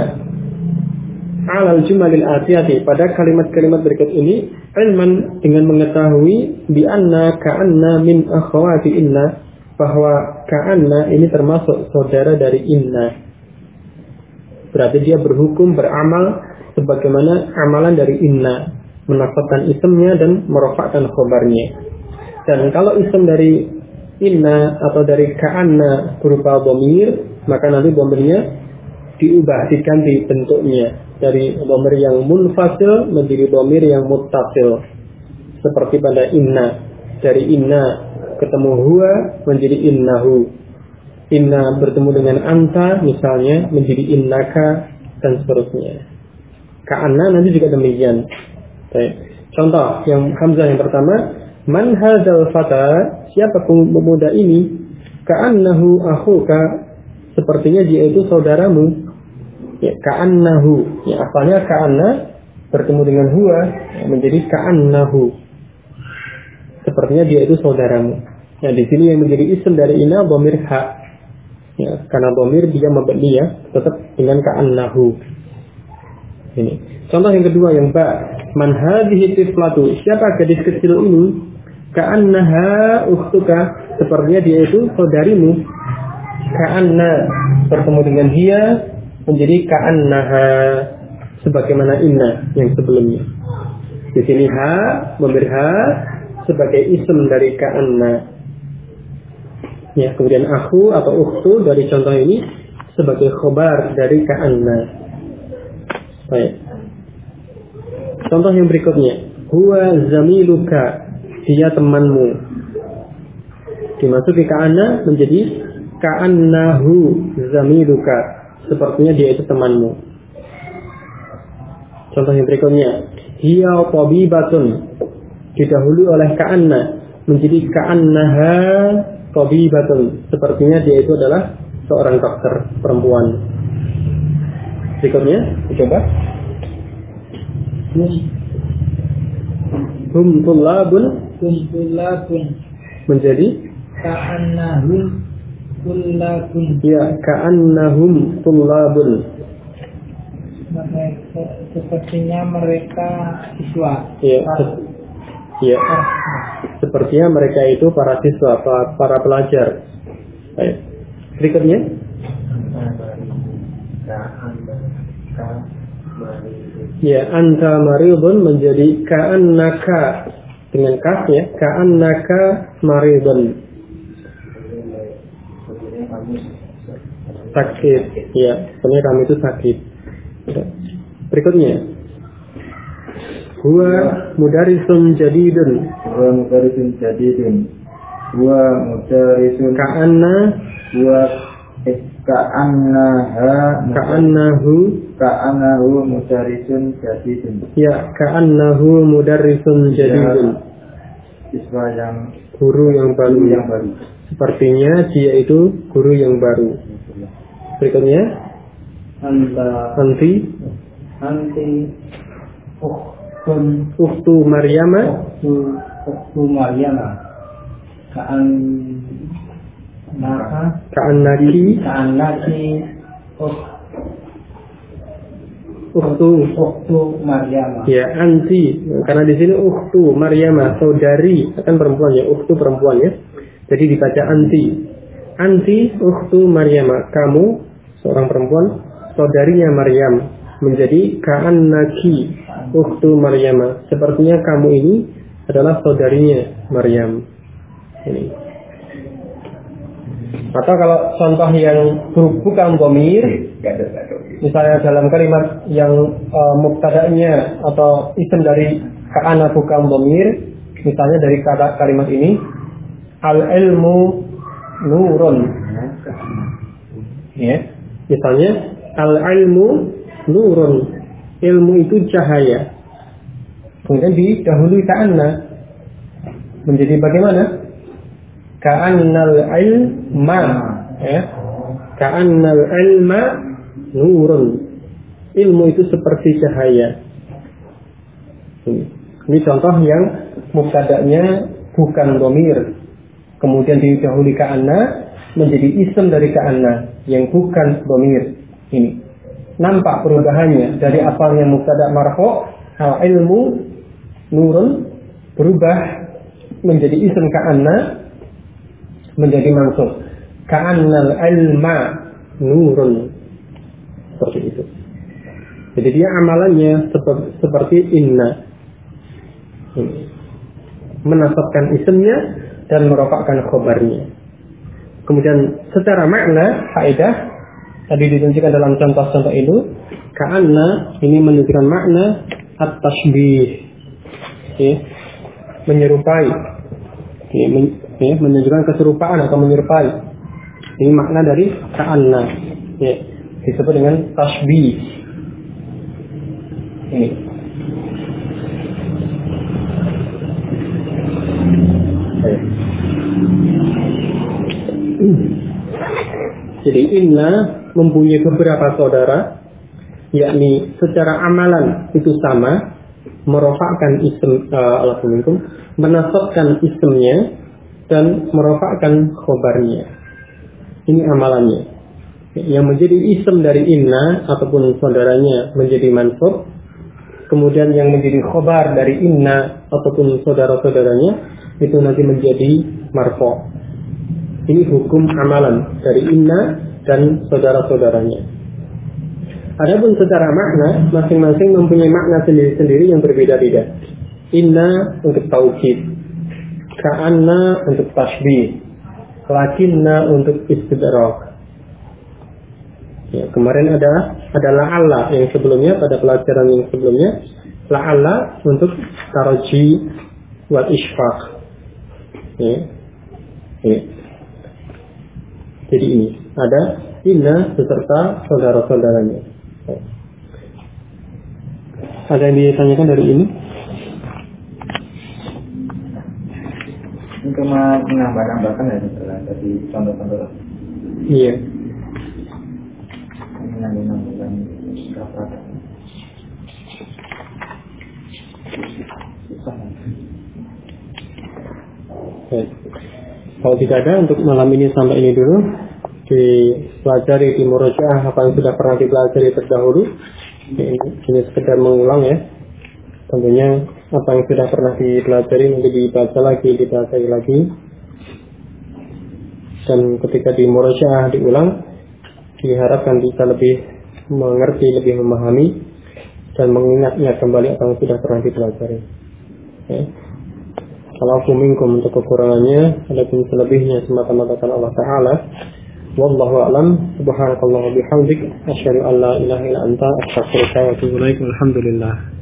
Alal jumalil atiyati, pada kalimat-kalimat berikut ini, ilman dengan mengetahui bi anna ka'anna min akhawati inna, bahwa ka'anna ini termasuk saudara dari inna. Berarti dia berhukum beramal sebagaimana amalan dari inna, menafsirkan isimnya dan merofakkan khobarnya. Dan kalau isim dari inna atau dari ka'anna berupa dhamir, maka nanti dhamirnya diubah, diganti bentuknya dari dhamir yang munfasil menjadi dhamir yang muttasil. Seperti pada inna, dari inna ketemu huwa menjadi innahu. Inna bertemu dengan anta misalnya menjadi innaka dan seterusnya. Ka'anna nanti juga demikian. Baik. Contoh yang hamzah yang pertama, man hadzal fata, siapa pemuda ini? Ka'annahu akhuka, sepertinya dia itu saudaramu. Ya, ka'annahu, ya asalnya ka'anna bertemu dengan huwa menjadi ka'annahu. Sepertinya dia itu saudaramu. Nah, di sini yang menjadi isim dari inna dhamir ha. Ya, karena dhamir dia mabni ya, tetap dengan ka'annahu. Ini. Contoh yang kedua yang ba, man hadhihi tiflatu, siapa gadis kecil ini? Ka'annaha ukhtuka, sepertinya dia itu saudarimu. Ka'anna bertemu dengan hiya menjadi ka'annaha, sebagaimana inna yang sebelumnya. Di sini ha, dhamir ha sebagai isim dari ka'anna. Ya, kemudian akhu atau ukhtu dari contoh ini sebagai khobar dari ka'anna. Baik. Contoh yang berikutnya, huwa zamiluka, dia temanmu. Dimasuki ka'anna menjadi ka'annahu zamiluka, sepertinya dia itu temanmu. Contoh yang berikutnya, hiya tabibatun, didahului oleh ka'anna menjadi ka'annaha tabibatun, sepertinya dia itu adalah seorang dokter perempuan. Berikutnya, dicoba. Hum tullabun menjadi ka'annahum tullabun. Ya, ka'annahum tullabun. Sepertinya mereka siswa. Ya, ya. Sepertinya mereka itu para siswa, para pelajar. Baik. Berikutnya. Ya, anta maridun menjadi ka'annaka dengan kaf ya, ka'annaka maridun. Sakit, ya, sebenarnya kamu itu sakit. Berikutnya. Huwa mudarisun jadidun. Huwa mudarisun jadidun. Huwa mudarisun Ka'anna. Huwa ka'annahu mudarisun jadidun. Ya, ka'annahu mudarisun jadidun. Siswa yang guru yang baru. Sepertinya dia itu guru yang baru. Berikutnya. Anti. Ukhtu Maryama. Ukhtu Maryama. Ka'annaki. Ukhtu Maryama. Ya, anti. Karena di sini ukhtu Maryama, saudari, kan perempuan ya, ukhtu perempuan ya. Jadi dibaca anti. Anti ukhtu Maryama, kamu seorang perempuan, saudarinya Maryam, menjadi ka'annaki ukhtu Maryama, sepertinya kamu ini adalah saudarinya Maryam. Ini. Atau kalau contoh yang bukan dhamir, misalnya dalam kalimat yang mubtada'nya atau isim dari ka'anna bukan dhamir, misalnya dari kata kalimat ini, al ilmu nurun. Ya. Misalnya al-ilmu nurun. Ilmu itu cahaya. Kemudian didahului ka'anna. Menjadi bagaimana? Ka'annal ilma. Ya. Ka'annal ilma nurun. Ilmu itu seperti cahaya. Ini contoh yang mubtada'nya bukan dhamir, kemudian didahului ka'anna menjadi isim dari ka'anna yang bukan dhamir. Ini nampak perubahannya dari asalnya mubtada' marfu' al-ilmu nurun berubah menjadi isim ka'anna menjadi mansub. Ka'annal ilma nurun. Seperti itu. Jadi dia amalannya seperti inna, menasabkan isimnya dan merofakkan khobarnya. Kemudian secara makna faedah tadi ditunjukkan dalam contoh-contoh itu, ka'anna ini menunjukkan makna at-tashbih, menyerupai, menunjukkan keserupaan atau menyerupai. Ini makna dari ka'anna, disebut dengan tashbih. Ini. Jadi inna mempunyai beberapa saudara, yakni secara amalan itu sama, merofakkan isim, menasabkan isimnya dan merofakkan khobarnya. Ini amalannya. Yang menjadi isim dari inna ataupun saudaranya menjadi mansub. Kemudian yang menjadi khobar dari inna ataupun saudara-saudaranya itu nanti menjadi marfu'. Ini hukum amalan dari inna dan saudara-saudaranya. Adapun secara makna, masing-masing mempunyai makna sendiri-sendiri yang berbeda-beda. Inna untuk taukid, ka'anna untuk tashbih, lakinna untuk istidrak. Ya, kemarin ada la'alla yang sebelumnya, pada pelajaran yang sebelumnya, la'alla untuk taraji wa isfaq. Jadi ini ada inna beserta saudara-saudaranya. Ada yang ditanyakan dari ini? Ini cuma menambah-nambahkan ya setelah dari contoh-contoh. Iya. Menambah-nambahkan berapa? Kalau tidak ada, untuk malam ini sampai ini dulu. Dipelajari di murojaah apa yang sudah pernah dipelajari terdahulu. Ini sekedar mengulang ya. Tentunya apa yang sudah pernah dipelajari nanti dibaca lagi. Dan ketika di murojaah diulang, diharapkan bisa lebih mengerti, lebih memahami dan mengingatnya kembali apa yang sudah pernah dipelajari. Kalau minkum untuk kekurangannya, adapun selebihnya semata-mata karena Allah Ta'ala. Wallahu a'lam. Subhanakallah wa bihamdik, asyhadu an la ilaha illa anta, astaghfiruka wa atubu ilaik. Alhamdulillah.